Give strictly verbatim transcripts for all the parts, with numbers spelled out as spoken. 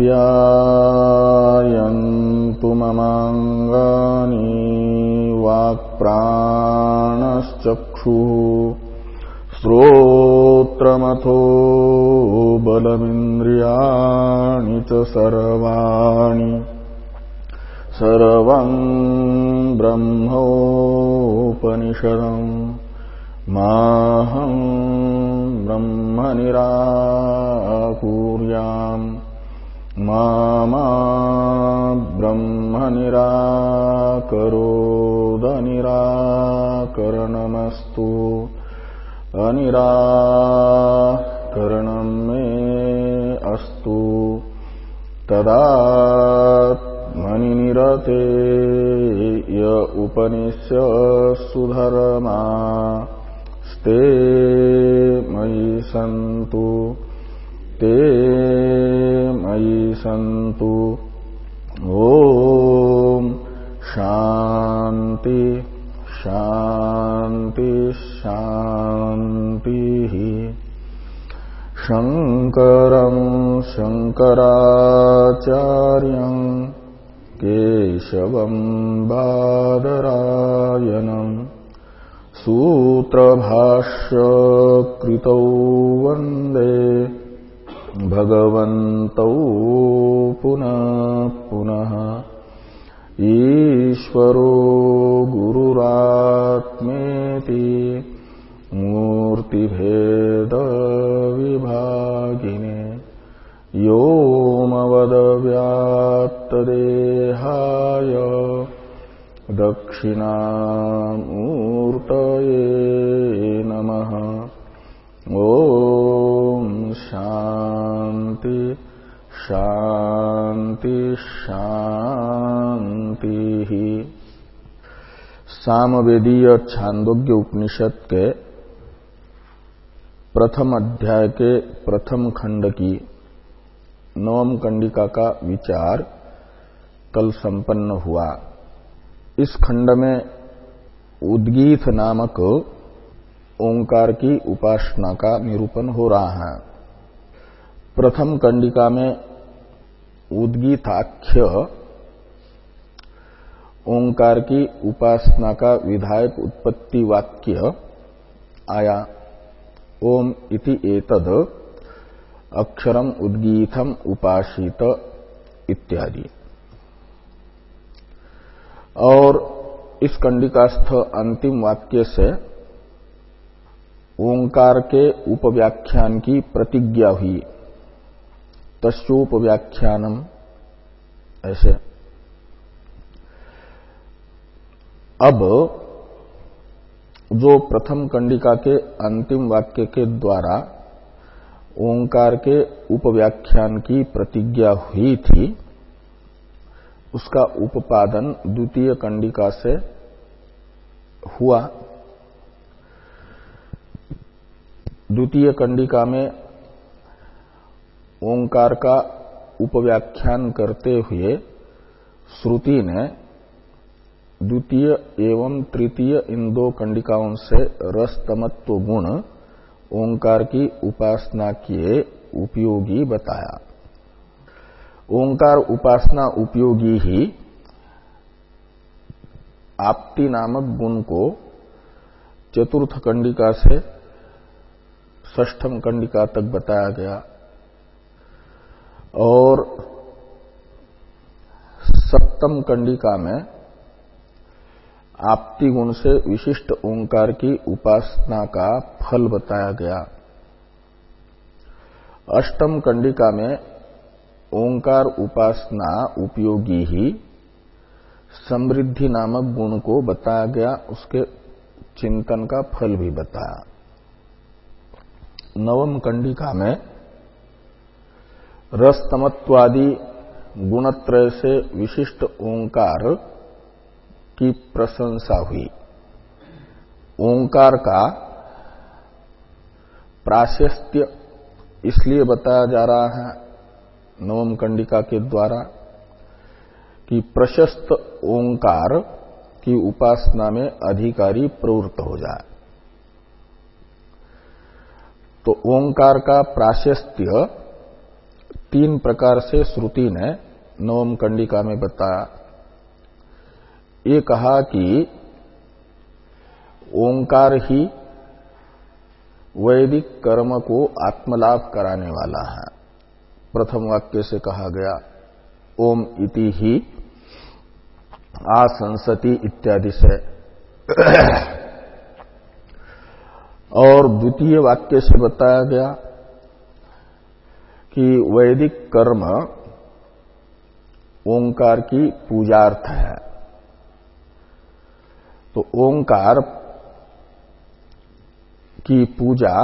आप्यायन्तु ममाङ्गानि वाक्प्राणश्चक्षुः श्रोत्रमथो बलमिन्द्रियाणि च सर्वाणि सर्वं ब्रह्मोपनिषदम् माहं ब्रह्म निराकुर्याम् मा मा ब्रह्म निराकरोदनिराकरणमस्तु अनिराकरणं मे अस्तु तदात्मनि निरते य उपनिष्यत्सु धर्मा ते मयि सन्तु ते मयि सन्तु। ॐ शान्ति शान्ति शान्तिः। शङ्करं शङ्कराचार्यं केशवं बादरायणं सूत्रभाष्यकृतौ वन्दे भगवन्तौ पुनः पुनः। ईश्वरो गुरुरात्मेति मूर्तिभेदविभागिने व्योमवद्व्याप्तदेहाय दक्षिणामूर्तये नमः। ॐ शान्ति शान्ति शान्तिः। सामवेदीय छांदोग्य उपनिषद के प्रथम अध्याय के प्रथम खंड की नवम कंडिका का विचार कल संपन्न हुआ। इस खंड में उद्गीत नामक ओंकार की उपासना का निरूपण हो रहा है। प्रथम कंडिका में उद्गीताख्य ओंकार की उपासना का विधायक उत्पत्ति वाक्य आया। ओम इति एतद अक्षरम उद्गीतम उपासित इत्यादि। और इस कंडिकास्थ अंतिम वाक्य से ओंकार के उपव्याख्यान की प्रतिज्ञा हुई। तस्योपव्याख्यानम ऐसे। अब जो प्रथम कंडिका के अंतिम वाक्य के द्वारा ओंकार के उपव्याख्यान की प्रतिज्ञा हुई थी, उसका उपादन द्वितीय कंडिका से हुआ। द्वितीय कंडिका में ओंकार का उपव्याख्यान करते हुए श्रुति ने द्वितीय एवं तृतीय इन दो कंडिकाओं से रसतमत्व गुण ओंकार की उपासना के उपयोगी बताया। ओंकार उपासना उपयोगी ही आप्ति नामक गुण को चतुर्थ कंडिका से षष्ठम कंडिका तक बताया गया और सप्तम कंडिका में आप्ति गुण से विशिष्ट ओंकार की उपासना का फल बताया गया। अष्टम कंडिका में ओंकार उपासना उपयोगी ही समृद्धि नामक गुण को बताया गया, उसके चिंतन का फल भी बताया। नवम कंडिका में रसतमत्वादि गुणत्रय से विशिष्ट ओंकार की प्रशंसा हुई। ओंकार का प्राशस्त्य इसलिए बताया जा रहा है नवम कंडिका के द्वारा कि प्रशस्त ओंकार की उपासना में अधिकारी प्रवृत्त हो जाए। तो ओंकार का प्राशस्त्य तीन प्रकार से श्रुति ने नवम कंडिका में बताया। ये कहा कि ओंकार ही वैदिक कर्म को आत्मलाभ कराने वाला है। प्रथम वाक्य से कहा गया ओम इति ही आसंसति इत्यादि से, और द्वितीय वाक्य से बताया गया कि वैदिक कर्म ओंकार की पूजार्थ है। तो ओंकार की पूजा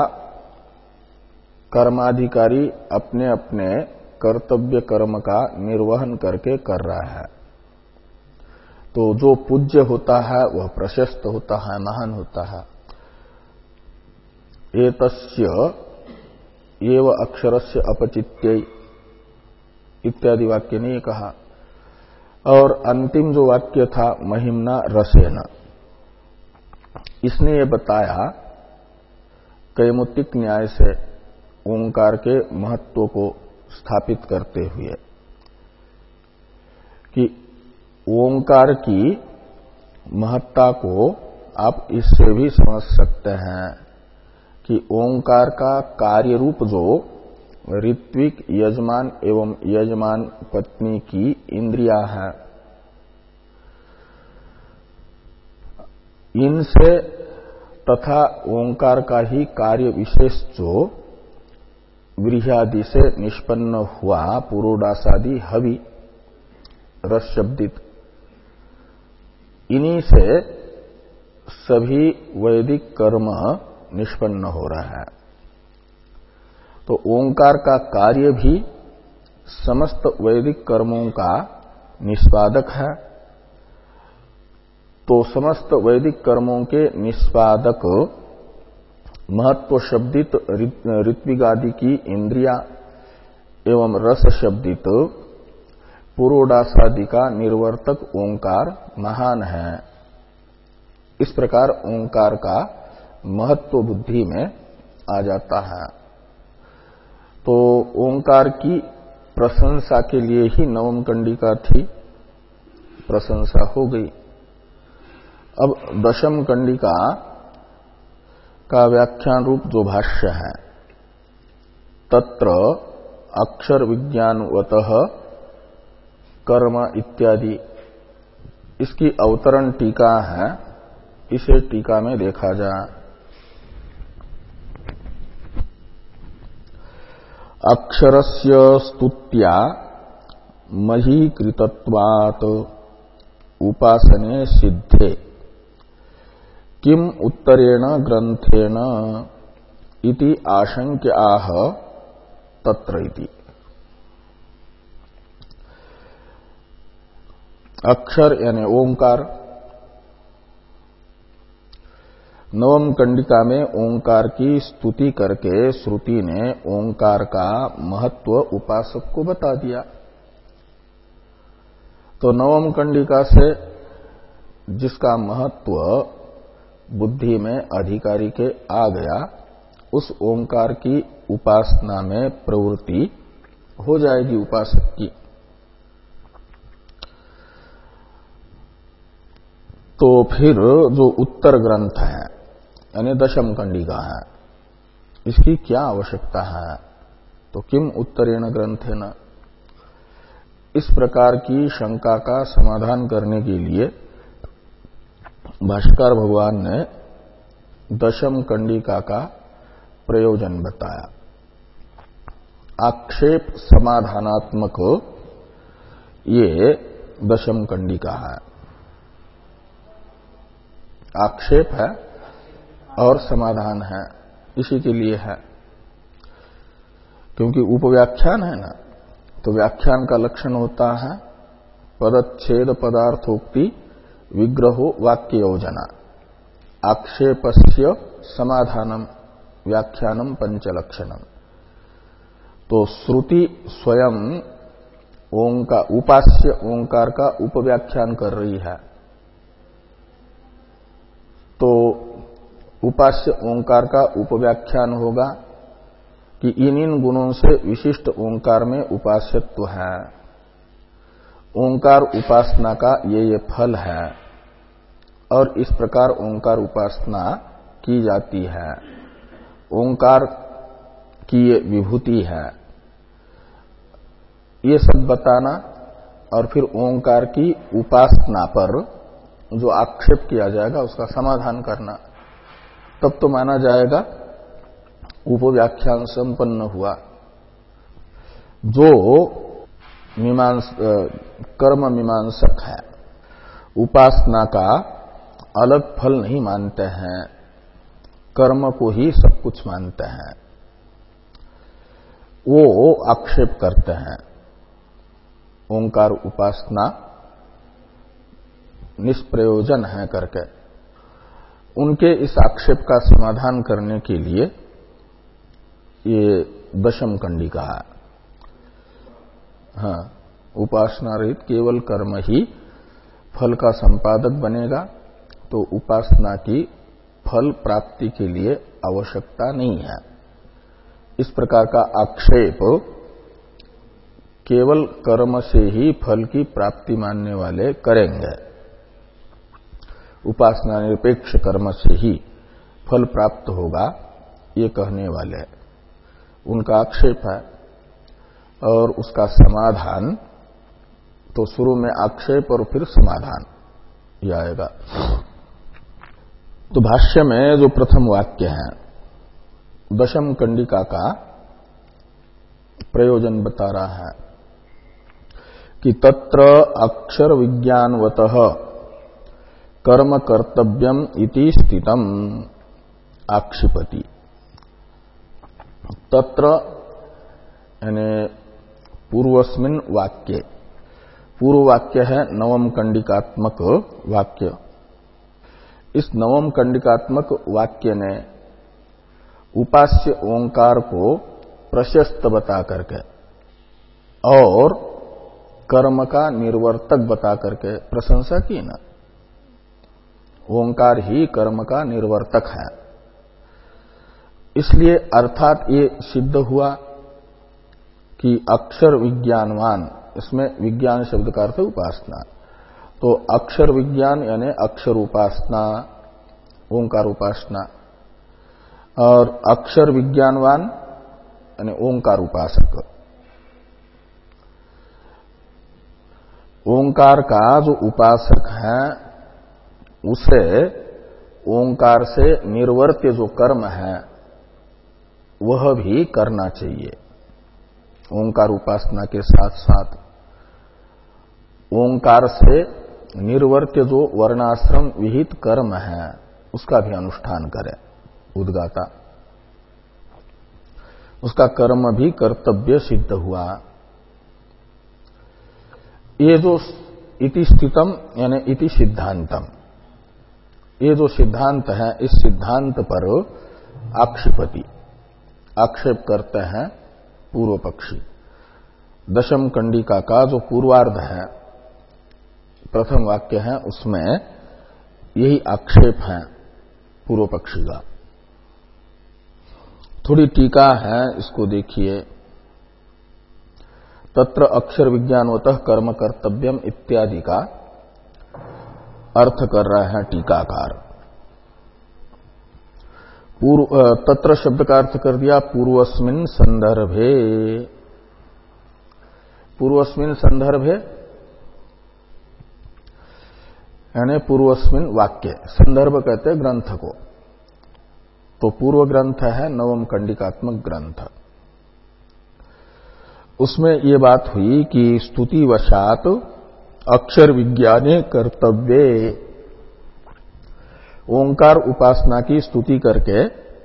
कर्माधिकारी अपने अपने कर्तव्य कर्म का निर्वहन करके कर रहा है। तो जो पूज्य होता है वह प्रशस्त होता है, महान होता है। एतस्य एव अक्षरस्य अपचित्यै इत्यादि वाक्य ने ये कहा। और अंतिम जो वाक्य था महिम्ना रसेन, इसने ये बताया कैमुतिक न्याय से ओंकार के महत्व को स्थापित करते हुए कि ओंकार की महत्ता को आप इससे भी समझ सकते हैं कि ओंकार का कार्य रूप जो ऋत्विक यजमान एवं यजमान पत्नी की इंद्रियां हैं, इनसे तथा ओंकार का ही कार्य विशेष जो व्रीह्यादि से निष्पन्न हुआ पुरोडासादि हवि रस शब्दित, इन्हीं से सभी वैदिक कर्म निष्पन्न हो रहा है। तो ओंकार का कार्य भी समस्त वैदिक कर्मों का निष्पादक है। तो समस्त वैदिक कर्मों के निष्पादक महत्व शब्दित ऋत्विगादि की इंद्रिया एवं रस शब्दित पुरोडासादि का निर्वर्तक ओंकार महान है। इस प्रकार ओंकार का महत्व बुद्धि में आ जाता है। तो ओंकार की प्रशंसा के लिए ही नवम कंडिका थी, प्रशंसा हो गई। अब दशम कंडिका का व्याख्यान रूप जो भाष्य है, तत्र अक्षर विज्ञानवतः कर्म इत्यादि, इसकी अवतरण टीका है। इसे टीका में देखा जाए। अक्षरस्य स्तुत्या महीकृतत्वात् उपासने सिद्धे किम उत्तरेण ग्रंथेन इति आशंक्य आह तत्र इति। अक्षर यानी ओंकार, नवम कंडिका में ओंकार की स्तुति करके श्रुति ने ओंकार का महत्व उपासक को बता दिया। तो नवम कंडिका से जिसका महत्व बुद्धि में अधिकारी के आ गया, उस ओंकार की उपासना में प्रवृत्ति हो जाएगी उपासक की। तो फिर जो उत्तर ग्रंथ है यानी दशम कंडिका है, इसकी क्या आवश्यकता है? तो किम उत्तरेण ग्रंथेन, इस प्रकार की शंका का समाधान करने के लिए भाष्यकार भगवान ने दशम कंडिका का प्रयोजन बताया। आक्षेप समाधानात्मक ये दशम कंडिका है। आक्षेप है और समाधान है, इसी के लिए है। क्योंकि उपव्याख्यान है ना, तो व्याख्यान का लक्षण होता है पदच्छेद पदार्थोक्ति विग्रहो वाक्य योजना। आक्षेपस्य समाधानम व्याख्यानम पंचलक्षणम। तो श्रुति स्वयं ओंकार उपास्य ओंकार का उपव्याख्यान कर रही है। तो उपास्य ओंकार का उपव्याख्यान होगा कि इन इन गुणों से विशिष्ट ओंकार में उपास्यत्व है, ओंकार उपासना का ये ये फल है और इस प्रकार ओंकार उपासना की जाती है, ओंकार की ये विभूति है, ये सब बताना और फिर ओंकार की उपासना पर जो आक्षेप किया जाएगा उसका समाधान करना, तब तो माना जाएगा उपव्याख्यान संपन्न हुआ। जो मीमांस कर्म मीमांसक है, उपासना का अलग फल नहीं मानते हैं, कर्म को ही सब कुछ मानते हैं, वो आक्षेप करते हैं ओंकार उपासना निष्प्रयोजन है करके। उनके इस आक्षेप का समाधान करने के लिए ये दशम कंडिका है। हाँ, उपासना रहित केवल कर्म ही फल का संपादक बनेगा, तो उपासना की फल प्राप्ति के लिए आवश्यकता नहीं है। इस प्रकार का आक्षेप केवल कर्म से ही फल की प्राप्ति मानने वाले करेंगे। उपासना निरपेक्ष कर्म से ही फल प्राप्त होगा, ये कहने वाले उनका आक्षेप है। और उसका समाधान तो शुरू में आक्षेप और फिर समाधान ये आएगा। तो भाष्य में जो प्रथम वाक्य है दशम कंडिका का प्रयोजन बता रहा है कि तत्र अक्षर विज्ञानवतः कर्म कर्तव्यम इति स्थितम आक्षिपति। तत्र यानी पूर्वस्मिन् वाक्ये, पूर्व वाक्य है नवम कंडिकात्मक वाक्य। इस नवम कंडिकात्मक वाक्य ने उपास्य ओंकार को प्रशस्त बता करके और कर्म का निर्वर्तक बता करके प्रशंसा की ना। ओंकार ही कर्म का निर्वर्तक है, इसलिए अर्थात ये सिद्ध हुआ कि अक्षर विज्ञानवान, इसमें विज्ञान शब्द का अर्थ उपासना, तो अक्षर विज्ञान यानी अक्षर उपासना, ओंकार उपासना, और अक्षर विज्ञानवान यानी ओंकार उपासक। ओंकार का जो उपासक है उसे ओंकार से निर्वर्त्य जो कर्म है वह भी करना चाहिए। ओंकार उपासना के साथ साथ ओंकार से निर्वर्त्य जो वर्णाश्रम विहित कर्म है उसका भी अनुष्ठान करे उद्गाता, उसका कर्म भी कर्तव्य सिद्ध हुआ। ये जो इति स्थितम यानी इति सिद्धांतम, ये जो सिद्धांत है इस सिद्धांत पर आक्षेपति, आक्षेप करते हैं पूर्व पक्षी। दशम कंडिका का जो पूर्वार्ध है, प्रथम वाक्य है, उसमें यही आक्षेप है पूर्व पक्षी का। थोड़ी टीका है, इसको देखिए। तत्र अक्षर विज्ञानवतः कर्म कर्तव्यम इत्यादि का अर्थ कर रहा है टीकाकार। पूर्व तत्र शब्द का अर्थ कर दिया पूर्वस्मिन् संदर्भे। पूर्वस्मिन् संदर्भे यानी पूर्वस्मिन् वाक्य, संदर्भ कहते हैं ग्रंथ को, तो पूर्व ग्रंथ है नवम कंडिकात्मक ग्रंथ। उसमें ये बात हुई कि स्तुतिवशात अक्षर विज्ञाने कर्तव्ये, ओंकार उपासना की स्तुति करके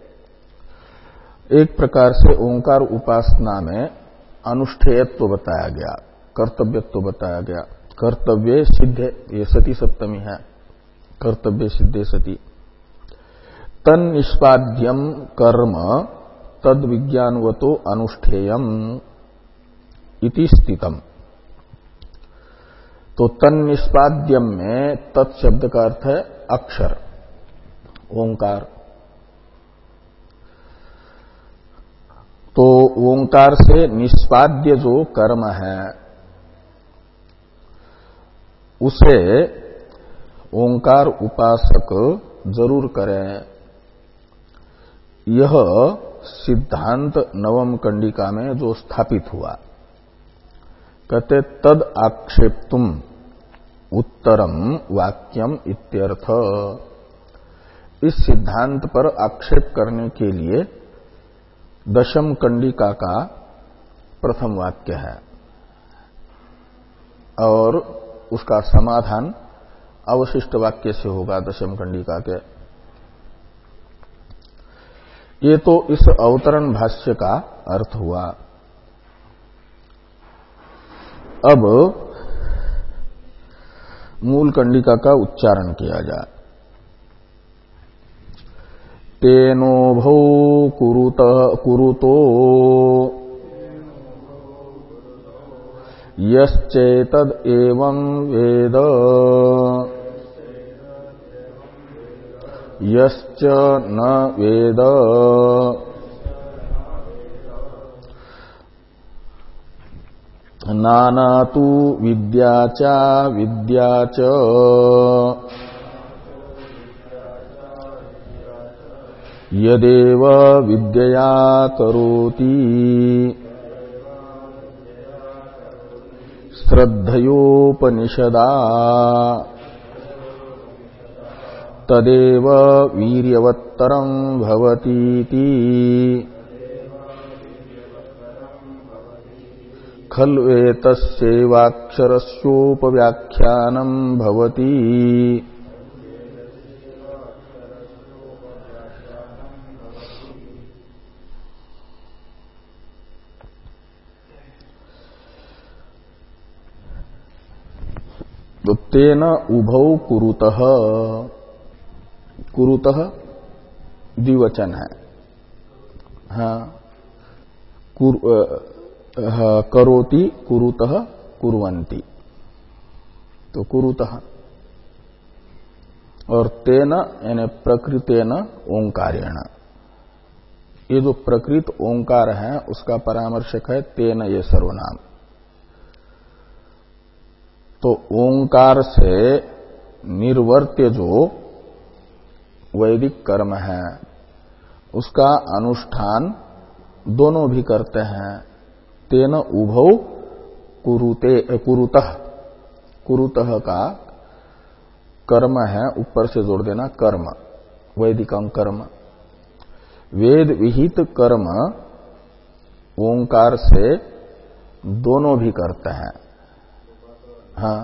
एक प्रकार से ओंकार उपासना में अनुष्ठेयत्व बताया गया, कर्तव्यत्व बताया गया। कर्तव्य सिद्धे, ये सती सप्तमी है, कर्तव्य सिद्धे सती। तन निष्पाद्यम कर्म तद विज्ञानवतो अनुष्ठेयम इति स्थितम। तो तन निष्पाद्यम में तत्शब्द का अर्थ है अक्षर, ओंकार। तो ओंकार से निष्पाद्य जो कर्म है उसे ओंकार उपासक जरूर करें। यह सिद्धांत नवम कंडिका में जो स्थापित हुआ, कहते तद आक्षेप्तुम उत्तरम वाक्यम इत्यर्थ। इस सिद्धांत पर आक्षेप करने के लिए दशम कंडिका का प्रथम वाक्य है और उसका समाधान अवशिष्ट वाक्य से होगा दशम कंडिका के। ये तो इस अवतरण भाष्य का अर्थ हुआ। अब मूल कंडिका का उच्चारण किया जाए। तेनोभौ कुरुत कुरुतो यश्चेतद एवं वेद यश्च न वेद नाना तु विद्या च विद्या च यदेव विद्यया करोति श्रद्धयोपनिषदा तदेव वीर्यवत्तरं भवतीति खल्वेतस्यैवाक्षरस्योपव्याख्यानं भवति। तो तेन उभौ कुरुतः, कुरुतः द्विवचन है। हाँ, कुर, हाँ, करोति कुरुतः कुर्वन्ति, तो कुरुतः। और तेन यानी प्रकृतेन ओंकारेण, ये जो प्रकृत ओंकार है उसका परामर्शक है तेन ये सर्वनाम। तो ओंकार से निर्वर्त्य जो वैदिक कर्म है उसका अनुष्ठान दोनों भी करते हैं। तेन उभौ कुरुते कुरुतः, कुरुतः का कर्म है, ऊपर से जोड़ देना कर्म, वैदिकं कर्म। वेद विहित कर्म ओंकार से दोनों भी करते हैं। हाँ,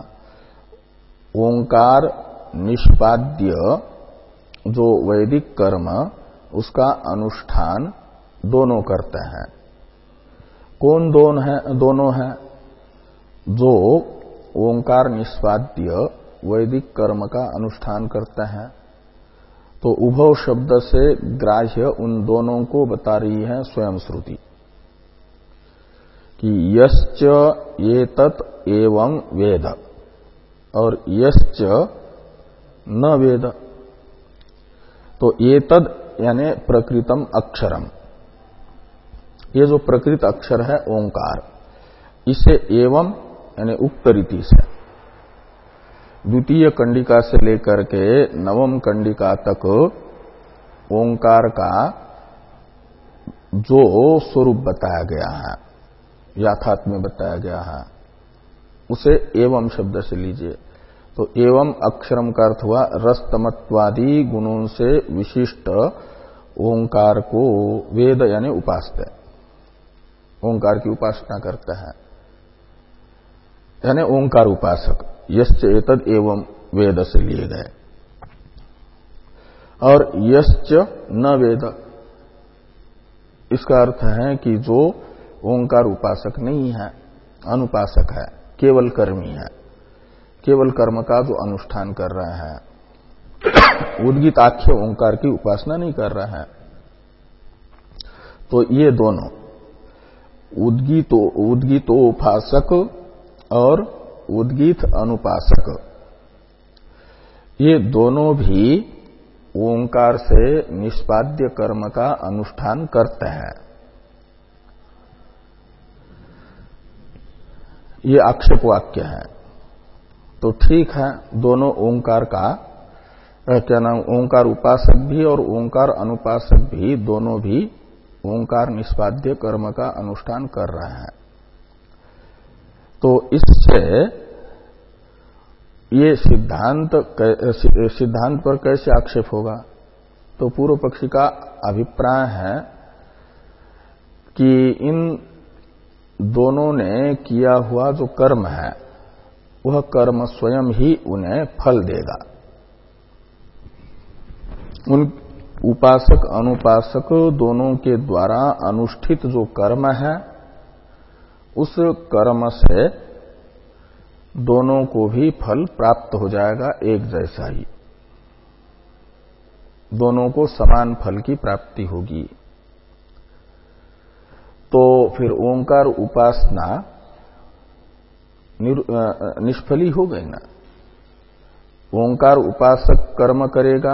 ओंकार निष्पाद्य जो वैदिक कर्म उसका अनुष्ठान दोनों करते हैं। कौन दोनों है? दोनों हैं जो ओंकार निष्पाद्य वैदिक कर्म का अनुष्ठान करते हैं। तो उभव शब्द से ग्राह्य उन दोनों को बता रही है स्वयं श्रुति कि यश्च एतत् एवं वेद और यश्च न वेद। तो एतद यानी प्रकृतम अक्षरम, ये जो प्रकृत अक्षर है ओंकार, इसे एवं यानी उक्त रीति से द्वितीय कंडिका से लेकर के नवम कंडिका तक ओंकार का जो स्वरूप बताया गया है, यथार्थ में बताया गया है, उसे एवं शब्द से लीजिए। तो एवं अक्षरम का अर्थ हुआ रस्तमत्वादि गुणों से विशिष्ट ओंकार को वेद यानी उपासते, ओंकार की उपासना करता है, यानी ओंकार उपासक। यश्च एतद एवं वेद से लिए गए। और यश्च न वेद, इसका अर्थ है कि जो ओंकार उपासक नहीं है, अनुपासक है, केवल कर्मी है, केवल कर्म का जो अनुष्ठान कर रहा है, उद्गीत आख्य ओंकार की उपासना नहीं कर रहा है। तो ये दोनों उद्गीतो उद्गीतोपासक और उद्गीत अनुपासक, ये दोनों भी ओंकार से निष्पाद्य कर्म का अनुष्ठान करते हैं। ये आक्षेप वाक्य है। तो ठीक है, दोनों ओंकार का क्या नाम, ओंकार उपासक भी और ओंकार अनुपासक भी, दोनों भी ओंकार निष्पाद्य कर्म का अनुष्ठान कर रहे हैं। तो इससे ये सिद्धांत सिद्धांत पर कैसे आक्षेप होगा? तो पूर्व पक्षी का अभिप्राय है कि इन दोनों ने किया हुआ जो कर्म है वह कर्म स्वयं ही उन्हें फल देगा। उन उपासक अनुपासक दोनों के द्वारा अनुष्ठित जो कर्म है उस कर्म से दोनों को भी फल प्राप्त हो जाएगा, एक जैसा ही, दोनों को समान फल की प्राप्ति होगी। तो फिर ओंकार उपासना निष्फली हो गई ना। ओंकार उपासक कर्म करेगा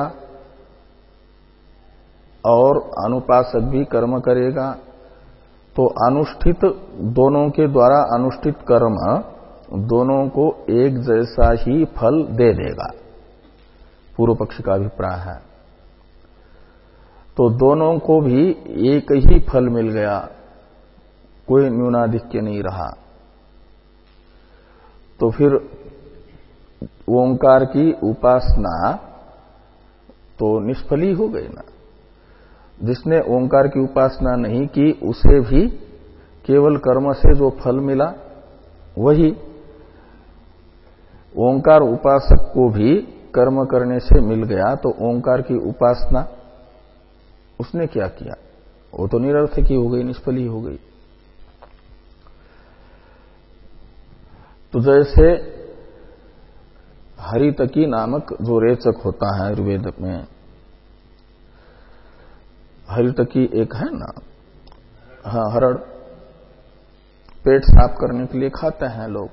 और अनुपासक भी कर्म करेगा, तो अनुष्ठित दोनों के द्वारा अनुष्ठित कर्म दोनों को एक जैसा ही फल दे देगा, पूर्व पक्ष का अभिप्राय है। तो दोनों को भी एक ही फल मिल गया, कोई न्यूनाधिक्य नहीं रहा। तो फिर ओंकार की उपासना तो निष्फली हो गई ना। जिसने ओंकार की उपासना नहीं की उसे भी केवल कर्म से जो फल मिला वही ओंकार उपासक को भी कर्म करने से मिल गया। तो ओंकार की उपासना उसने क्या किया? वो तो निरर्थक ही हो गई, निष्फली हो गई। तो जैसे हरितकी नामक जो रेचक होता है आयुर्वेद में, हरितकी एक है ना, हाँ हरड़, पेट साफ करने के लिए खाते हैं लोग।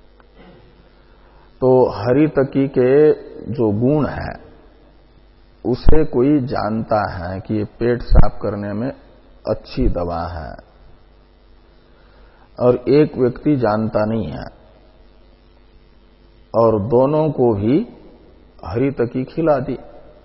तो हरितकी के जो गुण है उसे कोई जानता है कि ये पेट साफ करने में अच्छी दवा है, और एक व्यक्ति जानता नहीं है, और दोनों को भी हरितकी खिला दी।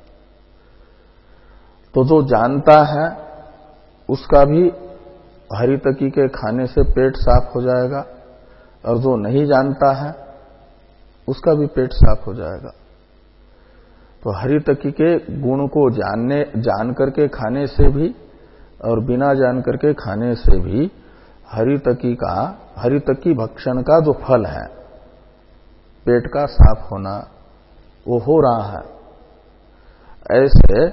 तो जो जानता है उसका भी हरितकी के खाने से पेट साफ हो जाएगा, और जो नहीं जानता है उसका भी पेट साफ हो जाएगा। तो हरितकी के गुण को जानने जान करके खाने से भी और बिना जान करके खाने से भी हरितकी का हरितकी भक्षण का जो फल है पेट का साफ होना वो हो रहा है। ऐसे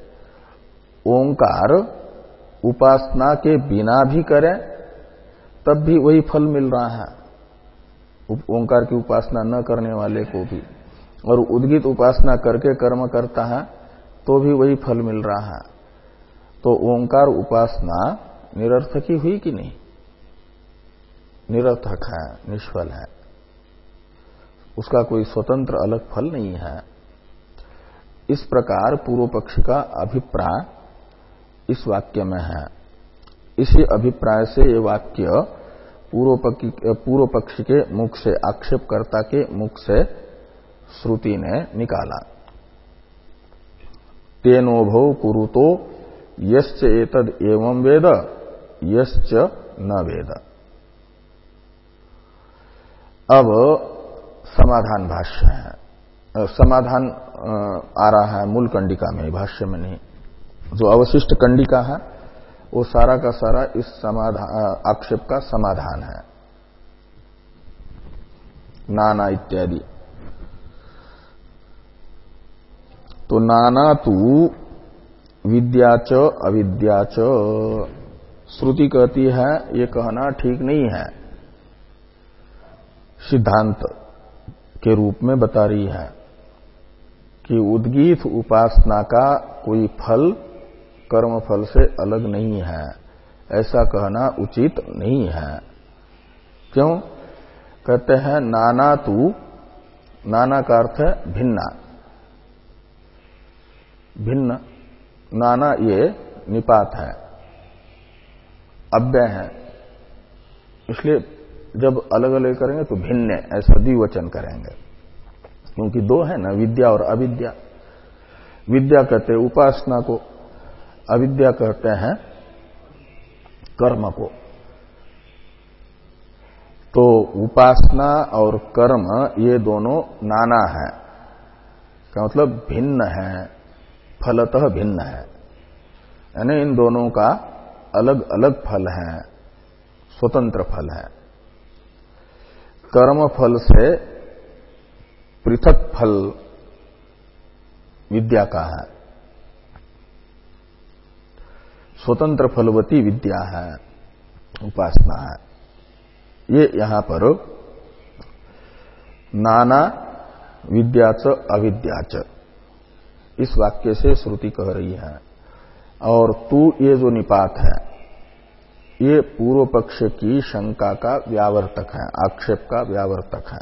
ओंकार उपासना के बिना भी करें तब भी वही फल मिल रहा है, ओंकार की उपासना न करने वाले को भी, और उद्गीत उपासना करके कर्म करता है तो भी वही फल मिल रहा है। तो ओंकार उपासना निरर्थक ही हुई कि नहीं? निरर्थक है, निष्फल है, उसका कोई स्वतंत्र अलग फल नहीं है। इस प्रकार पूर्व पक्ष का अभिप्राय इस वाक्य में है। इसी अभिप्राय से ये वाक्य पूर्व पक्ष के मुख से, आक्षेपकर्ता के मुख से श्रुति ने निकाला। तेनोभौ कुरुतो यश्च एतद एवं वेद यश्च न वेद। अब समाधान भाष्य है, समाधान आ रहा है मूल कंडिका में, भाष्य में नहीं। जो अवशिष्ट कंडिका है वो सारा का सारा इस समाधान आक्षेप का समाधान है। नाना इत्यादि। तो नाना तू विद्या च अविद्या च, श्रुति कहती है ये कहना ठीक नहीं है, सिद्धांत के रूप में बता रही है कि उद्गीत उपासना का कोई फल कर्म फल से अलग नहीं है, ऐसा कहना उचित नहीं है। क्यों? कहते हैं नाना तू, नाना का अर्थ है भिन्ना, भिन्न, नाना ये निपात है, अव्यय है, इसलिए जब अलग अलग करेंगे तो भिन्न ऐसा द्विवचन करेंगे, क्योंकि दो है ना, विद्या और अविद्या। विद्या कहते हैं उपासना को, अविद्या कहते हैं कर्म को। तो उपासना और कर्म ये दोनों नाना है, का मतलब भिन्न है, फलतः भिन्न है, यानी इन दोनों का अलग अलग फल है, स्वतंत्र फल है। कर्म फल से पृथक फल विद्या का है, स्वतंत्र फलवती विद्या है, उपासना है। ये यहां पर नाना विद्याच अविद्याच इस वाक्य से श्रुति कह रही है। और तू ये जो निपात है ये पूर्व पक्ष की शंका का व्यावर्तक है, आक्षेप का व्यावर्तक है।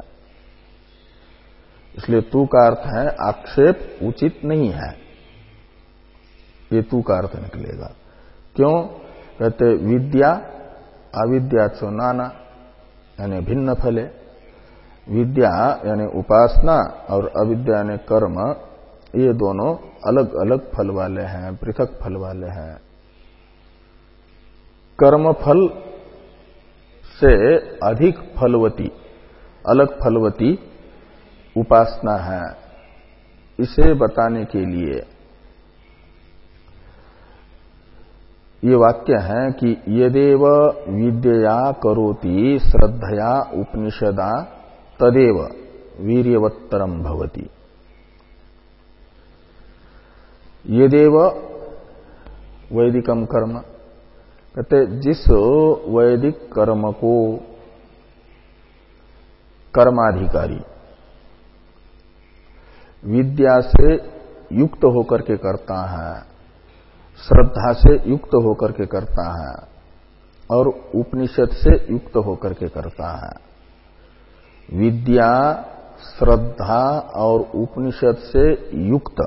इसलिए तू का अर्थ है आक्षेप उचित नहीं है, ये तू का अर्थ निकलेगा। क्यों कहते विद्या अविद्या चो नाना, यानी भिन्न फले। विद्या यानी उपासना और अविद्या यानी कर्म, ये दोनों अलग अलग फल वाले हैं, पृथक फल वाले हैं। कर्म फल से अधिक फलवती, अलग फलवती उपासना है। इसे बताने के लिए ये वाक्य है कि यदेव विद्यया करोति श्रद्धया उपनिषदा तदेव वीर्यवत्तरम भवति। यदेव वैदिकम कर्म, कहते जिस वैदिक कर्म को कर्माधिकारी विद्या से युक्त होकर के करता है, श्रद्धा से युक्त होकर के करता है और उपनिषद से युक्त होकर के करता है। विद्या, श्रद्धा और उपनिषद से युक्त,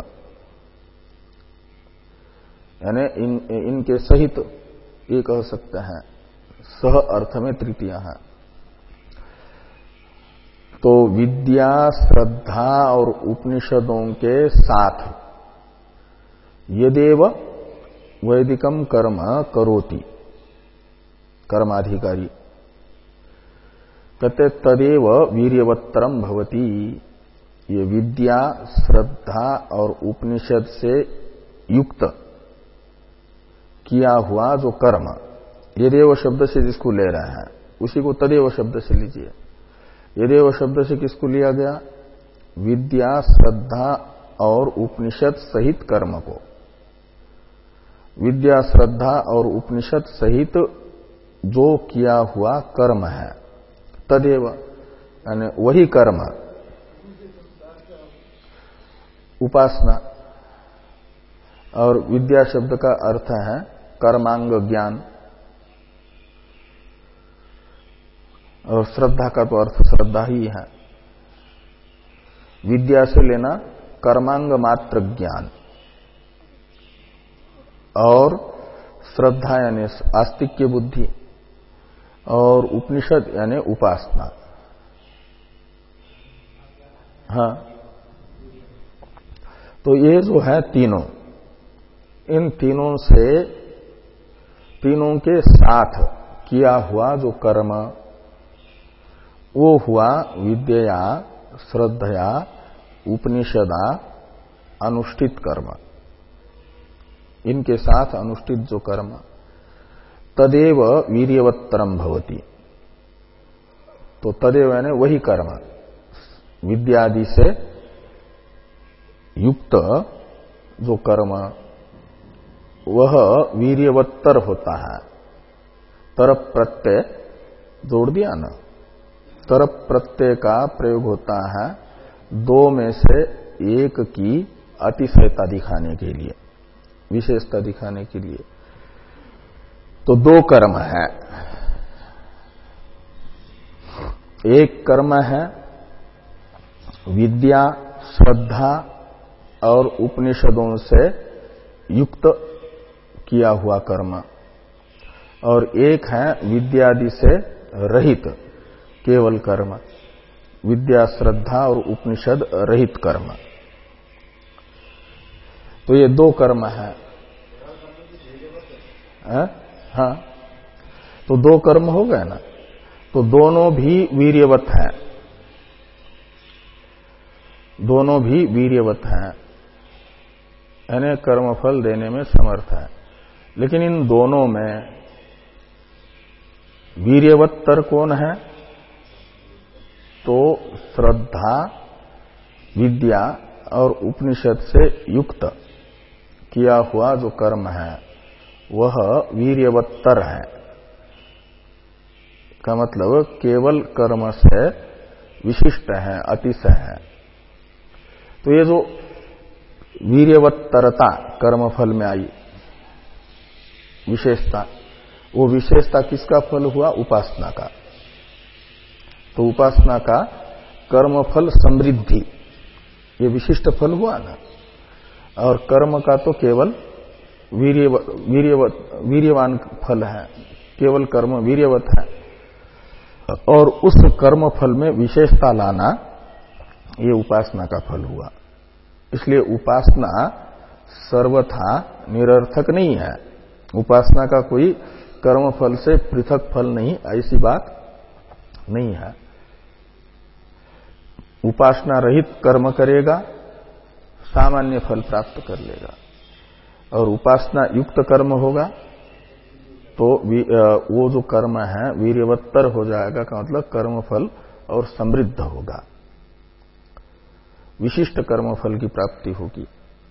यानी इन, इनके सहित ये कह सकते हैं, सह अर्थ में तृतीय है। तो विद्या, श्रद्धा और उपनिषदों के साथ यदेव वैदिकम कर्म करोति, कर्माधिकारी, कहते तदेव वीर्यवत्तरम भवति। ये विद्या, श्रद्धा और उपनिषद से युक्त किया हुआ जो कर्म, यदेव शब्द से जिसको ले रहे हैं उसी को तदेव शब्द से लीजिए। यदेव शब्द से किसको लिया गया? विद्या, श्रद्धा और उपनिषद सहित कर्म को। विद्या, श्रद्धा और उपनिषद सहित जो किया हुआ कर्म है तदेव, यानी वही कर्म उपासना। और विद्या शब्द का अर्थ है कर्मांग ज्ञान, और श्रद्धा का तो अर्थ श्रद्धा ही है। विद्या से लेना कर्मांग मात्र ज्ञान, और श्रद्धा यानी आस्तिक्य बुद्धि, और उपनिषद यानी उपासना। हाँ, तो ये जो है तीनों, इन तीनों से, तीनों के साथ किया हुआ जो कर्म वो हुआ विद्या, श्रद्धया, उपनिषदा अनुष्ठित कर्म। इनके साथ अनुष्ठित जो कर्म तदेव वीर्यवत्तरम भवति। तो तदेव यानी वही कर्म, विद्यादि से युक्त जो कर्म वह वीर्यवत्तर होता है। तरप प्रत्यय जोड़ दिया ना, तरप प्रत्यय का प्रयोग होता है दो में से एक की अतिशयता दिखाने के लिए, विशेषता दिखाने के लिए। तो दो कर्म है, एक कर्म है विद्या, श्रद्धा और उपनिषदों से युक्त किया हुआ कर्म, और एक है विद्यादि से रहित केवल कर्म, विद्या श्रद्धा और उपनिषद रहित कर्म। तो ये दो कर्म है, है? हाँ, तो दो कर्म हो गए ना, तो दोनों भी वीर्यवत हैं, दोनों भी वीर्यवत हैं, यानी कर्मफल देने में समर्थ है। लेकिन इन दोनों में वीर्यवत्तर कौन है? तो श्रद्धा, विद्या और उपनिषद से युक्त किया हुआ जो कर्म है वह वीर्यवत्तर है। का मतलब केवल कर्म से विशिष्ट है, अतिशय है। तो ये जो वीर्यवत्तरता कर्मफल में आई विशेषता, वो विशेषता किसका फल हुआ? उपासना का। तो उपासना का कर्मफल समृद्धि, ये विशिष्ट फल हुआ ना। और कर्म का तो केवल वीर्य वीर्यवत वीर्यवान फल है, केवल कर्म वीर्यवत है। और उस कर्म फल में विशेषता लाना ये उपासना का फल हुआ। इसलिए उपासना सर्वथा निरर्थक नहीं है। उपासना का कोई कर्म फल से पृथक फल नहीं, ऐसी बात नहीं है। उपासना रहित कर्म करेगा, सामान्य फल प्राप्त कर लेगा। और उपासना युक्त कर्म होगा तो वो जो कर्म है वीर्यवत्तर हो जाएगा, का मतलब कर्म फल और समृद्ध होगा, विशिष्ट कर्म फल की प्राप्ति होगी।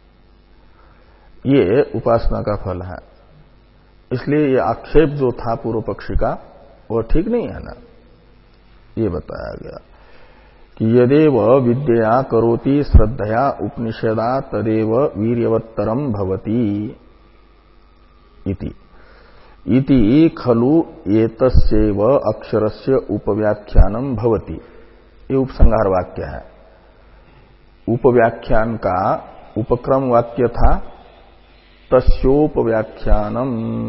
ये उपासना का फल है। इसलिए ये आक्षेप जो था पूर्व पक्षी का वो ठीक नहीं है ना। ये बताया गया कि यदेव विद्या करोति श्रद्धया उपनिषदा तदेव वीर्यवत्तरम भवति इति इति खलु एतस्यैव अक्षरस्य उपव्याख्यानम भवति। ये उपसंहार वाक्य है। उपव्याख्यान का उपक्रम वाक्य था तस्योपव्याख्यानम,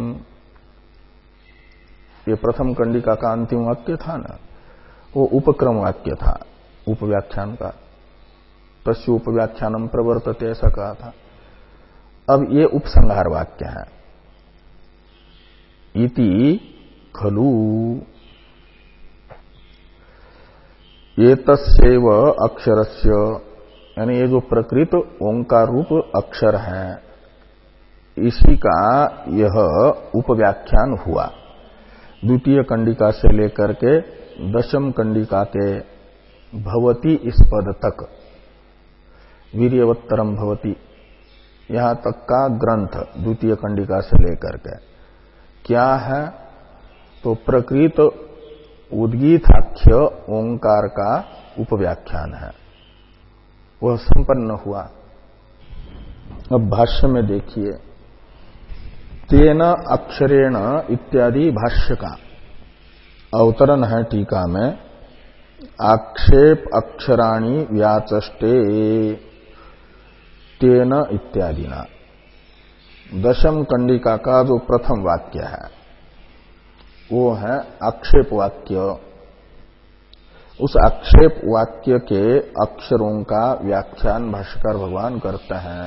ये प्रथम कंडिका का अंतिम वाक्य था ना, वो उपक्रम वाक्य था उपव्याख्यान का। तस्योपव्याख्यानम प्रवर्तते ऐसा कहा था। अब ये उपसंहार वाक्य है। इति खलु एतस्यैव अक्षरस्य, यानी ये जो प्रकृत ओंकार रूप अक्षर है इसी का यह उपव्याख्यान हुआ। द्वितीय कंडिका से लेकर के दशम कंडिका के भवति इस पद तक, वीर्यवत्तरम भवति यहां तक का ग्रंथ द्वितीय कंडिका से लेकर के क्या है? तो प्रकृत उद्गीताख्य ओंकार का उपव्याख्यान है, वह संपन्न हुआ। अब भाष्य में देखिए, तेन अक्षरेण इत्यादि भाष्य का अवतरण है टीका में। आक्षेप अक्षराणि व्याचष्टे तेन इत्यादि ना। दशम कंडिका का जो प्रथम वाक्य है वो है आक्षेप वाक्य। उस आक्षेप वाक्य के अक्षरों का व्याख्यान भाष्यकार भगवान करते हैं।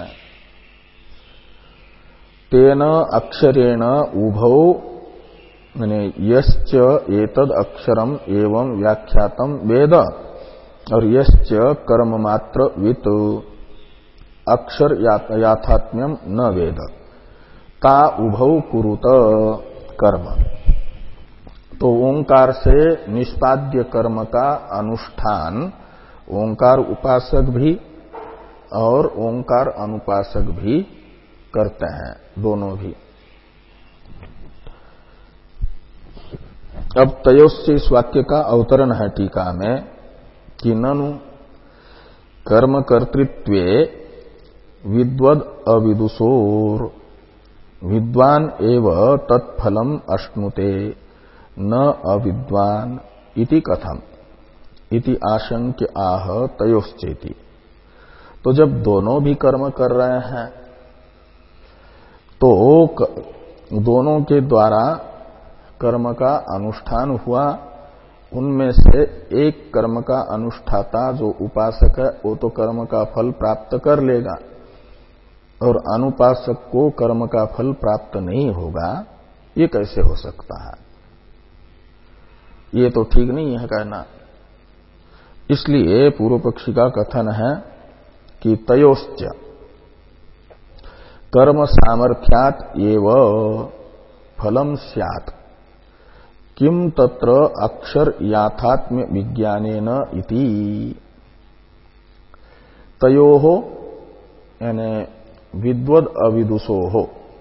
तेन अक्षरेण उभौ, माने यश्च एतद अक्षरम एवं व्याख्यातम वेद और यश्च कर्म मात्र वित अक्षर याथात्म्यम न वेद ता उभौ कुरुत कर्म। तो ओंकार से निष्पाद्य कर्म का अनुष्ठान ओंकार उपासक भी और ओंकार अनुपासक भी करते हैं, दोनों भी। अब तयोस्य इस वाक्य का अवतरण है टीका में कि ननु कर्म कर्तृत्वे विद्वद अविदुषोर विद्वान एव तत्फलम अश्नुते न अविद्वान इति कथम इति आशंक्य आह तयोश्चेति। तो जब दोनों भी कर्म कर रहे हैं तो दोनों के द्वारा कर्म का अनुष्ठान हुआ उनमें से एक कर्म का अनुष्ठाता जो उपासक है वो तो कर्म का फल प्राप्त कर लेगा और अनुपासक को कर्म का फल प्राप्त नहीं होगा, ये कैसे हो सकता है? ये तो ठीक नहीं है कहना। इसलिए पूर्व पक्षी का कथन है कि तयोश्च कर्म सामर्थ्यात् एव फलम स्यात् किम तत्र अक्षर याथात्म्य विज्ञानेन इति। तयोः यानी विद्वद अविदुषोः,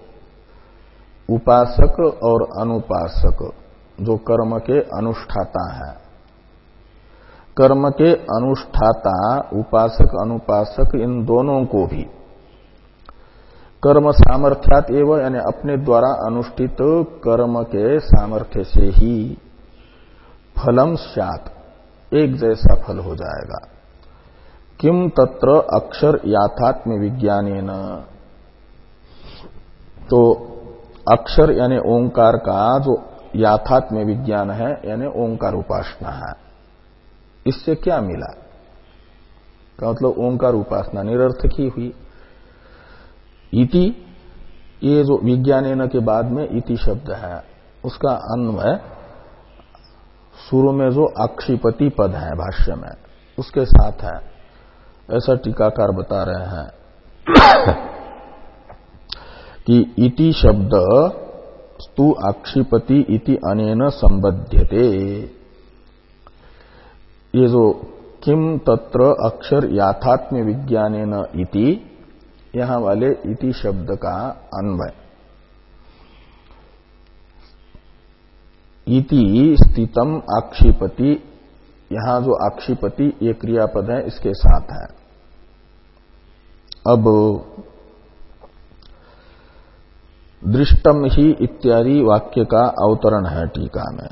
उपासक और अनुपासक जो कर्म के अनुष्ठाता है, कर्म के अनुष्ठाता उपासक अनुपासक इन दोनों को भी कर्म सामर्थ्यात् एवं यानी अपने द्वारा अनुष्ठित कर्म के सामर्थ्य से ही फलम स्यात् एक जैसा फल हो जाएगा। किम तत्र अक्षर याथात्म्य विज्ञानेन, तो अक्षर यानी ओंकार का जो याथात्म्य विज्ञान है यानी ओंकार उपासना है, इससे क्या मिला? का मतलब ओंकार उपासना निरर्थक ही हुई। इति, ये जो विज्ञानेन के बाद में इति शब्द है उसका अन्वय शुरू में जो अक्षिपति पद है भाष्य में उसके साथ है, ऐसा टीकाकार बता रहे हैं कि इति शब्द स्तु अक्षिपति इति अनेन संबध्यते। ये जो किम तत्र अक्षर याथात्म्य विज्ञानेन इति, यहां वाले इति शब्द का अन्वय इति स्थितम आक्षिपति, यहां जो आक्षिपति ये क्रियापद है इसके साथ है। अब दृष्टम ही इत्यादि वाक्य का अवतरण है टीका में।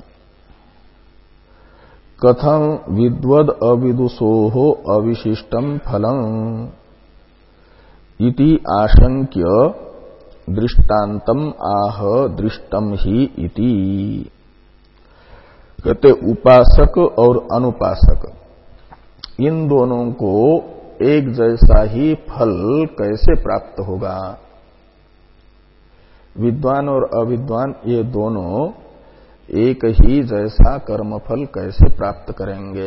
कथम विद्वद अविदुषोः अविशिष्टम फलम इति आशंक्य दृष्टान्तम आह दृष्टम ही इति। कहते उपासक और अनुपासक इन दोनों को एक जैसा ही फल कैसे प्राप्त होगा? विद्वान और अविद्वान ये दोनों एक ही जैसा कर्मफल कैसे प्राप्त करेंगे?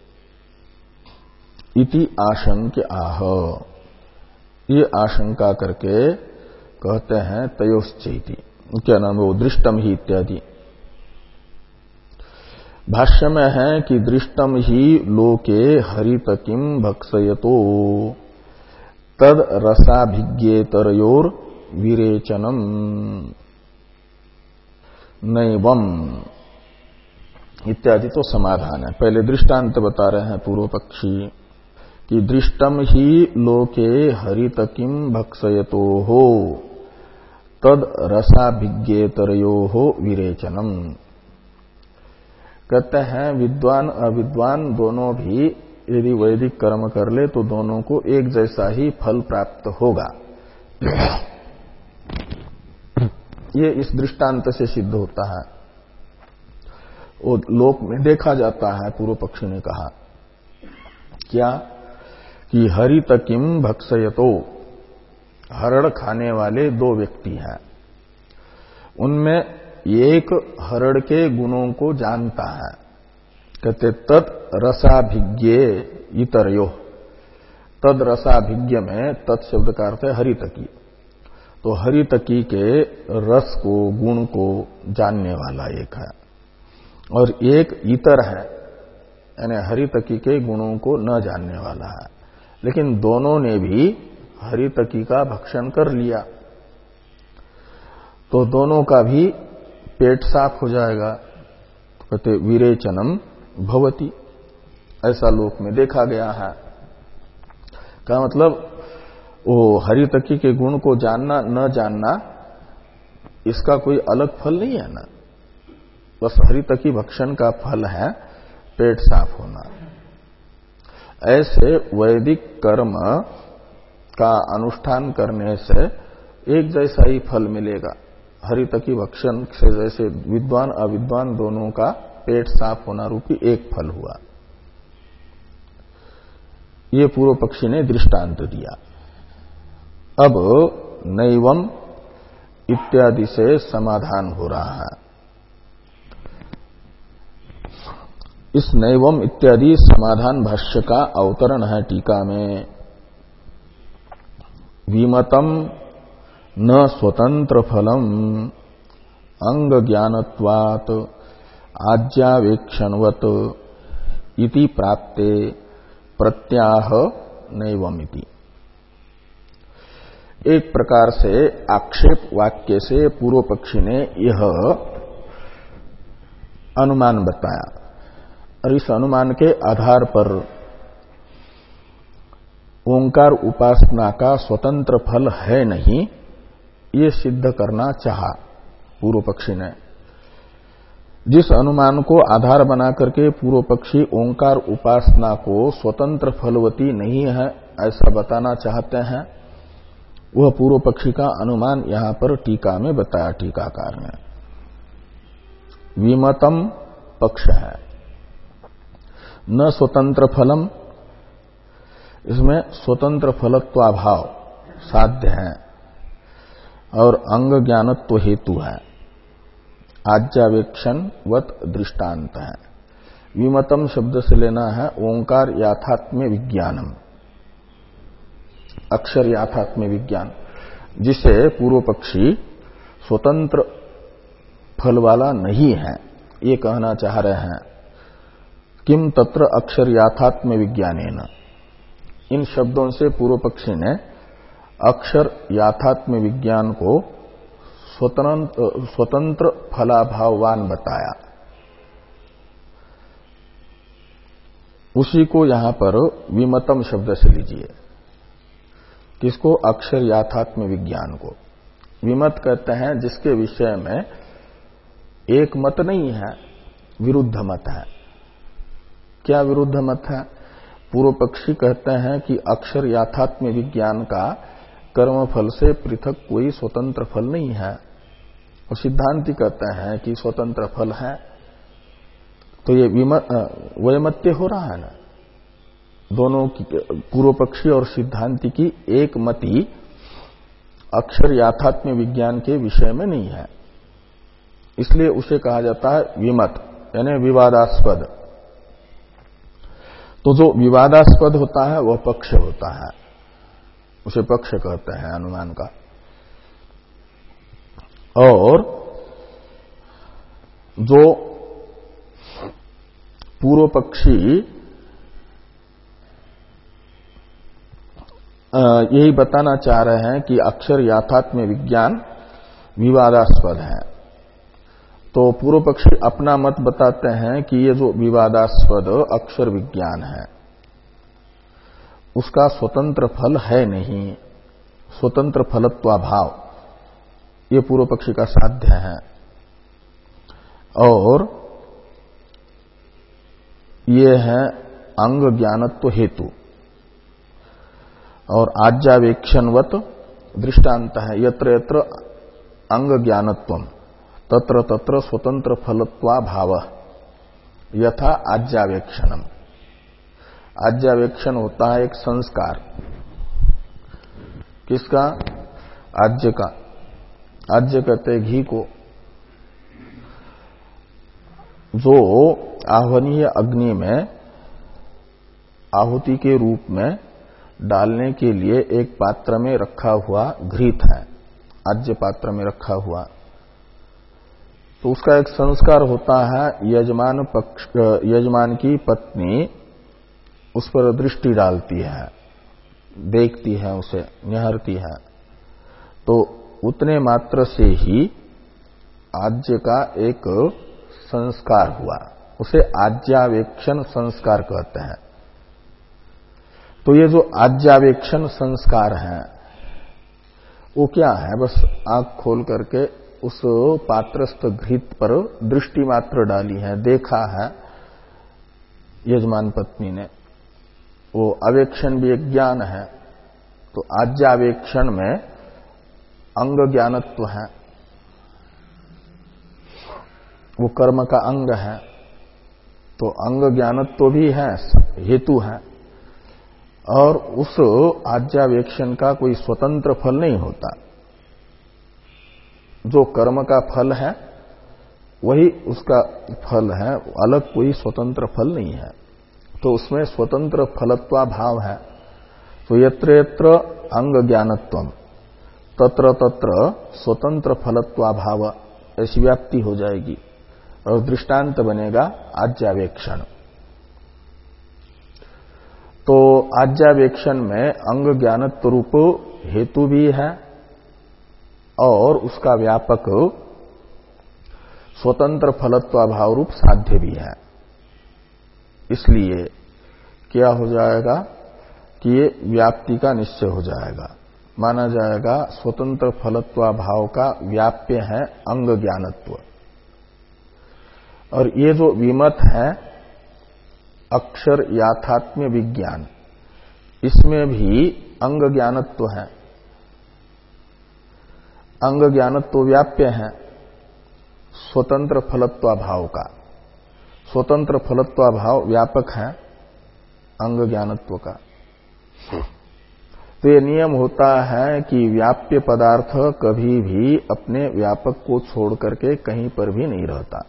इति आशंक्य आह, ये आशंका करके कहते हैं तयोश्चेति, क्या नाम वो दृष्टम ही इत्यादि। भाष्य में है कि दृष्टम ही लोके हरितकिम भक्षयतो तद रसाभिज्ञेतरयोर विरेचनम नैवम इत्यादि तो समाधान है। पहले दृष्टांत बता रहे हैं पूर्व पक्षी कि दृष्टम ही लोके हरितकिम भक्षयतो हो तद रसाभिज्ञेतरयो हो विरेचनम। कहते हैं विद्वान अविद्वान दोनों भी यदि वैदिक कर्म कर ले तो दोनों को एक जैसा ही फल प्राप्त होगा। ये इस दृष्टांत से सिद्ध होता है। वो लोक में देखा जाता है, पूर्व पक्षी ने कहा क्या कि हरितकिम भक्षयतो, हरण खाने वाले दो व्यक्ति हैं, उनमें एक हरण के गुणों को जानता है। कहते तत् रसाभिज्ञे इतरयो, तद रसाभिज्ञ में तत् शब्द का अर्थ है हरितकी, तो हरितकी के रस को गुण को जानने वाला एक है और एक इतर है यानी हरितकी के गुणों को न जानने वाला है। लेकिन दोनों ने भी हरितकी का भक्षण कर लिया तो दोनों का भी पेट साफ हो जाएगा। तो कहते विरेचनम भवति, ऐसा लोक में देखा गया है। का मतलब वो हरितकी के गुण को जानना न जानना इसका कोई अलग फल नहीं है ना, बस हरितकी भक्षण का फल है पेट साफ होना। ऐसे वैदिक कर्म का अनुष्ठान करने से एक जैसा ही फल मिलेगा। हरितकी भक्षण से जैसे विद्वान अविद्वान दोनों का पेट साफ होना रूपी एक फल हुआ। ये पूर्व पक्षी ने दृष्टांत दिया। अब नैवम इत्यादि से समाधान हो रहा है। इस नैवम इत्यादि समाधान भाष्य का अवतरण है टीका में। विमतम न स्वतंत्र फलम अंग ज्ञानत्वात् आज्यावेक्षणवत् इति प्राप्ते प्रत्याह नैवमिति। एक प्रकार से आक्षेप वाक्य से पूर्व पक्षी ने यह अनुमान बताया और इस अनुमान के आधार पर ओंकार उपासना का स्वतंत्र फल है नहीं, ये सिद्ध करना चाहा पूर्व पक्षी ने। जिस अनुमान को आधार बना करके पूर्व पक्षी ओंकार उपासना को स्वतंत्र फलवती नहीं है ऐसा बताना चाहते हैं, वह पूर्व पक्षी का अनुमान यहां पर टीका में बताया टीकाकार ने। विमतम पक्ष है, न स्वतंत्र फलम, इसमें स्वतंत्र फलत्वाभाव साध्य है और अंग ज्ञानत्व हेतु है, आज्यावेक्षण वत दृष्टांत है। विमतम शब्द से लेना है ओंकार याथात्म्य विज्ञानम, अक्षर याथात्म्य विज्ञान, जिसे पूर्व पक्षी स्वतंत्र फल वाला नहीं है, ये कहना चाह रहे हैं। किम तत्र अक्षर याथात्म्य विज्ञानेन, इन शब्दों से पूर्व पक्षी ने अक्षर याथात्म्य विज्ञान को स्वतंत्र स्वतंत्र फलाभाववान बताया। उसी को यहां पर विमतम शब्द से लीजिए। किसको? अक्षर याथात्म्य विज्ञान को विमत कहते हैं जिसके विषय में एक मत नहीं है, विरुद्ध मत है। क्या विरुद्ध मत है? पूर्व पक्षी कहते हैं कि अक्षर याथात्म्य विज्ञान का कर्म फल से पृथक कोई स्वतंत्र फल नहीं है, और सिद्धांति कहते हैं कि स्वतंत्र फल है। तो ये वैमत्य हो रहा है ना, दोनों की, पूर्व पक्षी और सिद्धांति की एक मति अक्षर याथात्म्य विज्ञान के विषय में नहीं है, इसलिए उसे कहा जाता है विमत, यानी विवादास्पद। तो जो विवादास्पद होता है वह पक्ष होता है, उसे पक्ष कहते हैं अनुमान का। और जो पूर्व पक्षी यही बताना चाह रहे हैं कि अक्षर याथात्म्य विज्ञान विवादास्पद है, तो पूर्व पक्षी अपना मत बताते हैं कि ये जो विवादास्पद अक्षर विज्ञान है उसका स्वतंत्र फल है नहीं, स्वतंत्र फलत्वाभाव ये पूर्व पक्षी का साध्य है। और ये है अंग ज्ञानत्व हेतु, और आज्यावेक्षणवत दृष्टांत है। यत्र यत्र अंग ज्ञानत्वम तत्र तत्र स्वतंत्र फलत्वा भाव यथा आज्यावेक्षणम। आज्यावेक्षण होता है एक संस्कार, किसका? आज्य का। आज्य कहते हैं घी को, जो आह्वनीय अग्नि में आहुति के रूप में डालने के लिए एक पात्र में रखा हुआ घृत है, आज्य पात्र में रखा हुआ। तो उसका एक संस्कार होता है, यजमान पक्ष यजमान की पत्नी उस पर दृष्टि डालती है, देखती है, उसे निहारती है, तो उतने मात्र से ही आज्य का एक संस्कार हुआ, उसे आज्यावेक्षण संस्कार कहते हैं। तो ये जो आज्यावेक्षण संस्कार है वो क्या है? बस आंख खोल करके उस पात्रस्थ घृत पर दृष्टि मात्र डाली है, देखा है यजमान पत्नी ने, वो अवेक्षण भी एक ज्ञान है। तो आज्यावेक्षण में अंग ज्ञानत्व है, वो कर्म का अंग है, तो अंग ज्ञानत्व भी है, हेतु है, और उस आज्यावेक्षण का कोई स्वतंत्र फल नहीं होता। जो कर्म का फल है वही उसका फल है, अलग कोई स्वतंत्र फल नहीं है। तो उसमें स्वतंत्र फलत्वा भाव है। तो यत्र यत्र अंग ज्ञानत्वम तत्र तत्र स्वतंत्र फलत्वा भाव, ऐसी व्याप्ति हो जाएगी और दृष्टांत बनेगा आज्यावेक्षण। तो आज्यावेक्षण में अंग ज्ञानत्व रूप हेतु भी है और उसका व्यापक स्वतंत्र फलत्वाभाव रूप साध्य भी है। इसलिए क्या हो जाएगा कि ये व्याप्ति का निश्चय हो जाएगा, माना जाएगा स्वतंत्र फलत्वाभाव का व्याप्य है अंग ज्ञानत्व। और ये जो विमत है अक्षर याथात्म्य विज्ञान, इसमें भी अंग ज्ञानत्व है। अंग ज्ञानत्व व्याप्य है स्वतंत्र फलत्वाभाव का। स्वतंत्र फलत्वाभाव व्यापक है अंग ज्ञानत्व का। तो ये नियम होता है कि व्याप्य पदार्थ कभी भी अपने व्यापक को छोड़ करके कहीं पर भी नहीं रहता।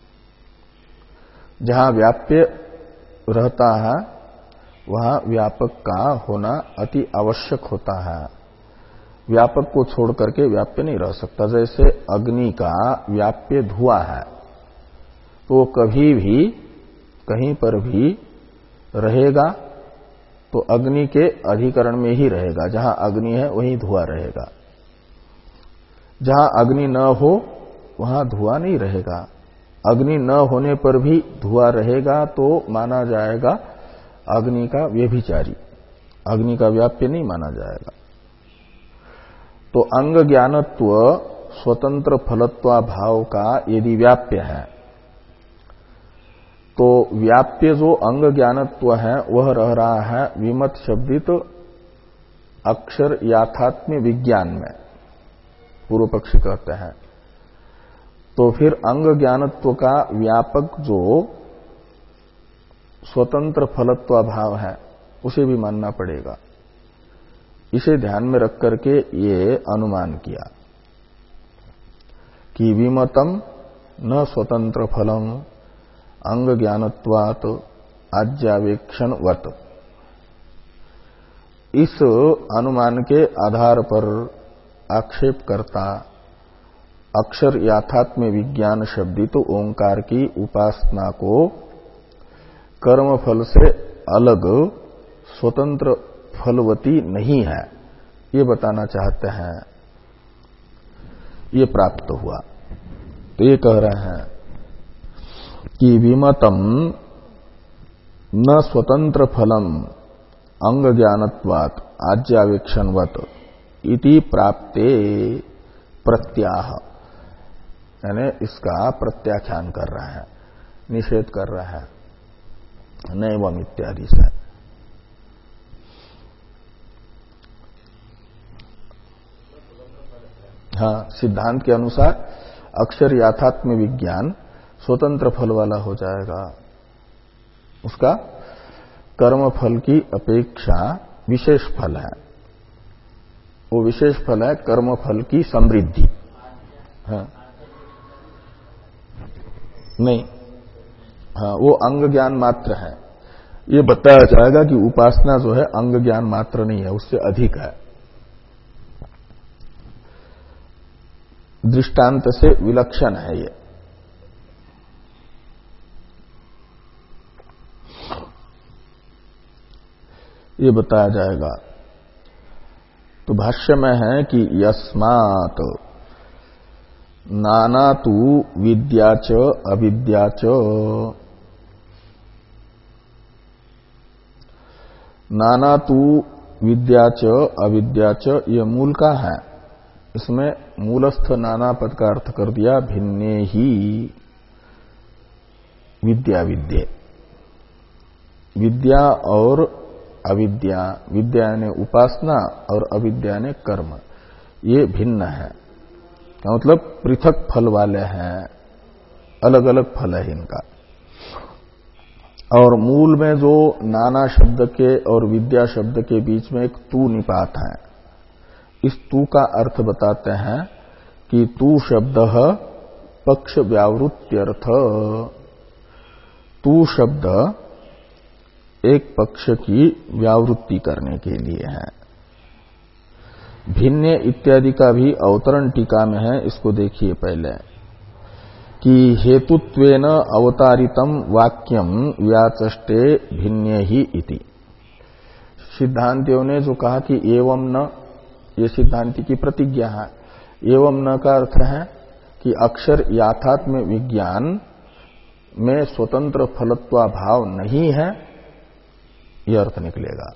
जहां व्याप्य रहता है वहां व्यापक का होना अति आवश्यक होता है। व्यापक को छोड़ करके व्याप्य नहीं रह सकता। जैसे अग्नि का व्याप्य धुआं है, तो वो कभी भी कहीं पर भी रहेगा तो अग्नि के अधिकरण में ही रहेगा। जहां अग्नि है वहीं धुआं रहेगा। जहां अग्नि न हो वहां धुआं नहीं रहेगा। अग्नि न होने पर भी धुआं रहेगा तो माना जाएगा अग्नि का व्यभिचारी, अग्नि का व्याप्य नहीं माना जाएगा। तो अंग ज्ञानत्व स्वतंत्र फलत्वा भाव का यदि व्याप्य है तो व्याप्य जो अंग ज्ञानत्व है वह रह रहा है विमत शब्दित अक्षर याथात्म्य विज्ञान में, पूर्व पक्षी कहते हैं। तो फिर अंग ज्ञानत्व का व्यापक जो स्वतंत्र फलत्वा भाव है उसे भी मानना पड़ेगा। इसे ध्यान में रख करके ये अनुमान किया कि विमतम न स्वतंत्र फलम अंग ज्ञानत्वात् आज्यावेक्षणवत्। इस अनुमान के आधार पर आक्षेपकर्ता अक्षर याथात्म्य विज्ञान शब्दित ओंकार की उपासना को कर्म फल से अलग स्वतंत्र फलवती नहीं है, ये बताना चाहते हैं। ये प्राप्त हुआ। तो ये कह रहे हैं कि विमतम न स्वतंत्र फलम अंग ज्ञानत्वात् आज्यावेक्षणवत् इति प्राप्ते प्रत्याह, यानी इसका प्रत्याख्यान कर रहा है, निषेध कर रहा है नैवम इत्यादि से। हाँ, सिद्धांत के अनुसार अक्षर याथात्म्य विज्ञान स्वतंत्र फल वाला हो जाएगा। उसका कर्म फल की अपेक्षा विशेष फल है। वो विशेष फल है कर्म फल की समृद्धि। हाँ, नहीं, हाँ, वो अंग ज्ञान मात्र है। ये बताया जाएगा कि उपासना जो है अंग ज्ञान मात्र नहीं है, उससे अधिक है। दृष्टांत से विलक्षण है ये। ये बताया जाएगा। तो भाष्य में है कि यस्मात् नाना तु विद्या च अविद्या च, नाना तु विद्या च अविद्या च, ये मूल का है। इसमें मूलस्थ नाना पद का अर्थ कर दिया भिन्ने ही विद्या विद्ये। विद्या और अविद्या, विद्या ने उपासना और अविद्या ने कर्म, ये भिन्न है। क्या मतलब? पृथक फल वाले हैं, अलग अलग फल है इनका। और मूल में जो नाना शब्द के और विद्या शब्द के बीच में एक तू निपात है, इस तू का अर्थ बताते हैं कि तू शब्द पक्ष व्यावृत्त्यर्थ। तू शब्द एक पक्ष की व्यावृत्ति करने के लिए है। भिन्न इत्यादि का भी अवतरण टीका में है, इसको देखिए पहले कि हेतुत्वेन अवतारितम वाक्यम व्याचष्टे भिन्ने ही इति। सिद्धांतियों ने जो कहा कि एवं न, ये सिद्धांति की प्रतिज्ञा है। एवं न का अर्थ है कि अक्षर याथात्म्य विज्ञान में स्वतंत्र फलत्वा भाव नहीं है, यह अर्थ निकलेगा।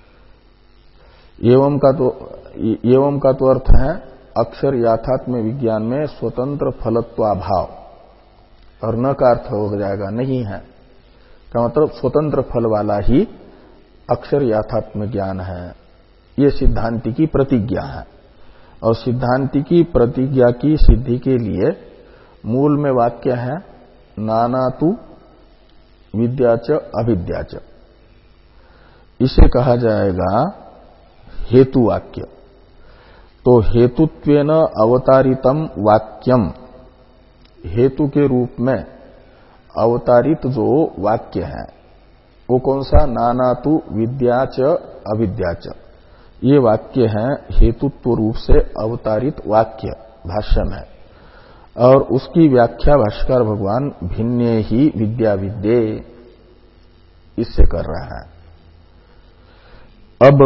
एवं का तो एवं का तो अर्थ है अक्षर याथात्म्य विज्ञान में स्वतंत्र फलत्वा भाव, और न का अर्थ हो जाएगा नहीं है, का मतलब स्वतंत्र फल वाला ही अक्षर याथात्म्य ज्ञान है। ये सिद्धांति की प्रतिज्ञा है, और सिद्धांति की प्रतिज्ञा की सिद्धि के लिए मूल में वाक्य है नानातु विद्याच अविद्याच। इसे कहा जाएगा हेतु वाक्य। तो हेतुत्वेन अवतारितम वाक्यम, हेतु के रूप में अवतारित जो वाक्य है वो कौन सा? नानातु विद्याच अविद्याच। ये वाक्य है हेतुत्व रूप से अवतारित वाक्य भाष्य में, और उसकी व्याख्या भाष्यकार भगवान भिन्ने ही विद्या विद्ये इससे कर रहा है। अब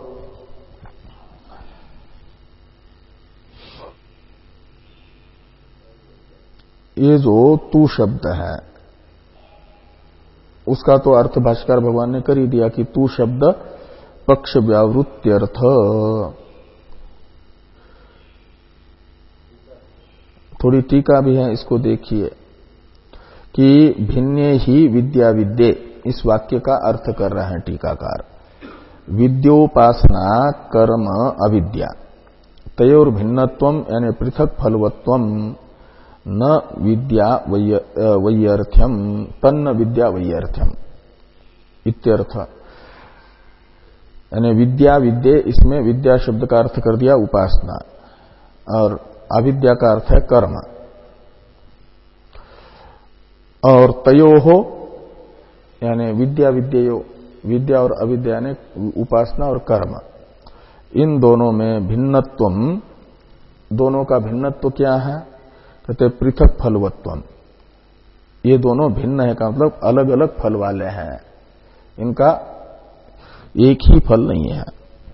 ये जो तू शब्द है उसका तो अर्थ भाष्यकार भगवान ने कर ही दिया कि तू शब्द पक्ष व्यावृत्त्यर्थ। थोड़ी टीका भी है, इसको देखिए कि भिन्ने ही विद्या विद्ये, इस वाक्य का अर्थ कर रहे हैं टीकाकार। विद्योपासना कर्म अविद्या तयोर भिन्नत्वम यानी पृथक फलवत्वम न विद्या वैयर्थ्यम तन्न विद्या वैयर्थ्यम इत्यर्थ। यानी विद्या विद्ये, इसमें विद्या शब्द का अर्थ कर दिया उपासना, और अविद्या का अर्थ है कर्म। और तयो हो यानी विद्या विद्यो, विद्या और अविद्या यानी उपासना और कर्म, इन दोनों में भिन्नत्वम, दोनों का भिन्नत्व क्या है? कहते पृथक फलवत्वम। ये दोनों भिन्न है का मतलब अलग अलग फल वाले हैं, इनका एक ही फल नहीं है।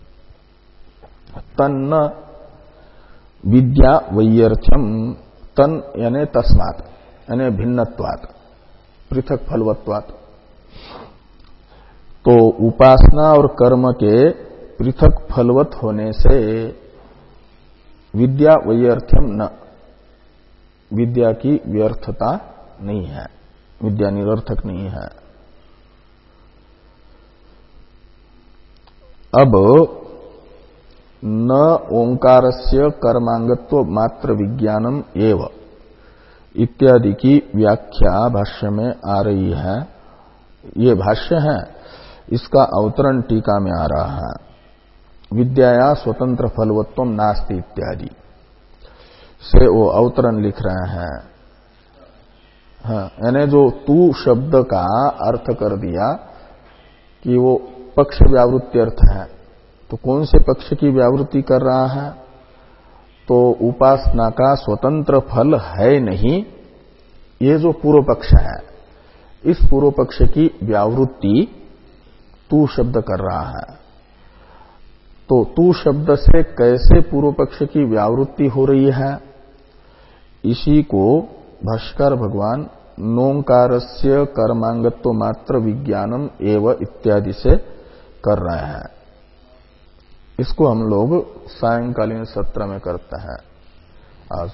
तन्न विद्या वैयर्थ्यम, तन यानी तस्मात् यानी भिन्नत्वात्, पृथक फलवत्वात्। तो उपासना और कर्म के पृथक फलवत होने से विद्या वैयर्थ्यम न, विद्या की व्यर्थता नहीं है, विद्या निरर्थक नहीं है। अब न ओंकारस्य कर्मांगत्व मात्र विज्ञानम एव इत्यादि की व्याख्या भाष्य में आ रही है। ये भाष्य है, इसका अवतरण टीका में आ रहा है। विद्याया स्वतंत्र फलवत्व नास्ति इत्यादि से वो अवतरण लिख रहे हैं। हाँ, यानी जो तू शब्द का अर्थ कर दिया कि वो पक्ष व्यावृत्ति अर्थ है, तो कौन से पक्ष की व्यावृत्ति कर रहा है? तो उपासना का स्वतंत्र फल है नहीं, ये जो पूर्व पक्ष है, इस पूर्व पक्ष की व्यावृत्ति तू शब्द कर रहा है। तो तू शब्द से कैसे पूर्व पक्ष की व्यावृत्ति हो रही है, इसी को भाष्कर भगवान नोंकारस्य कर्मांगत्व मात्र विज्ञानम एव इत्यादि से कर रहे हैं। इसको हम लोग सायंकालीन सत्र में करते हैं आज।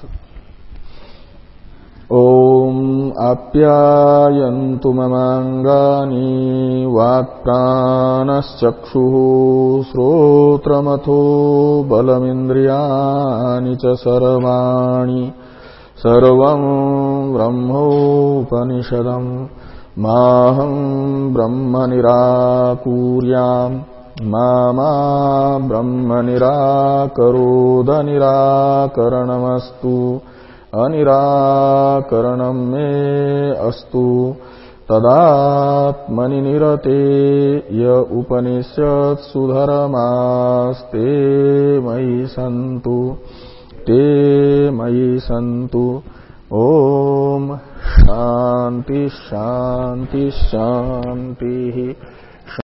ओम आप्यायन्तु ममांगानि वाक्प्राणश्चक्षुः श्रोत्रमथो बलमिन्द्रियाणि च सर्वाणि सर्वं ब्रह्मोपनिषदम् माहं ब्रह्म निराकुर्याम् मा मा ब्रह्म निराकरोद निराकरणमस्तु अनिराकरणं मे अस्तु तदात्मनि निरते य उपनिषत्सु धर्मास्ते मयि सन्तु ते मयि सन्तु। ओम शांति शांति शांति।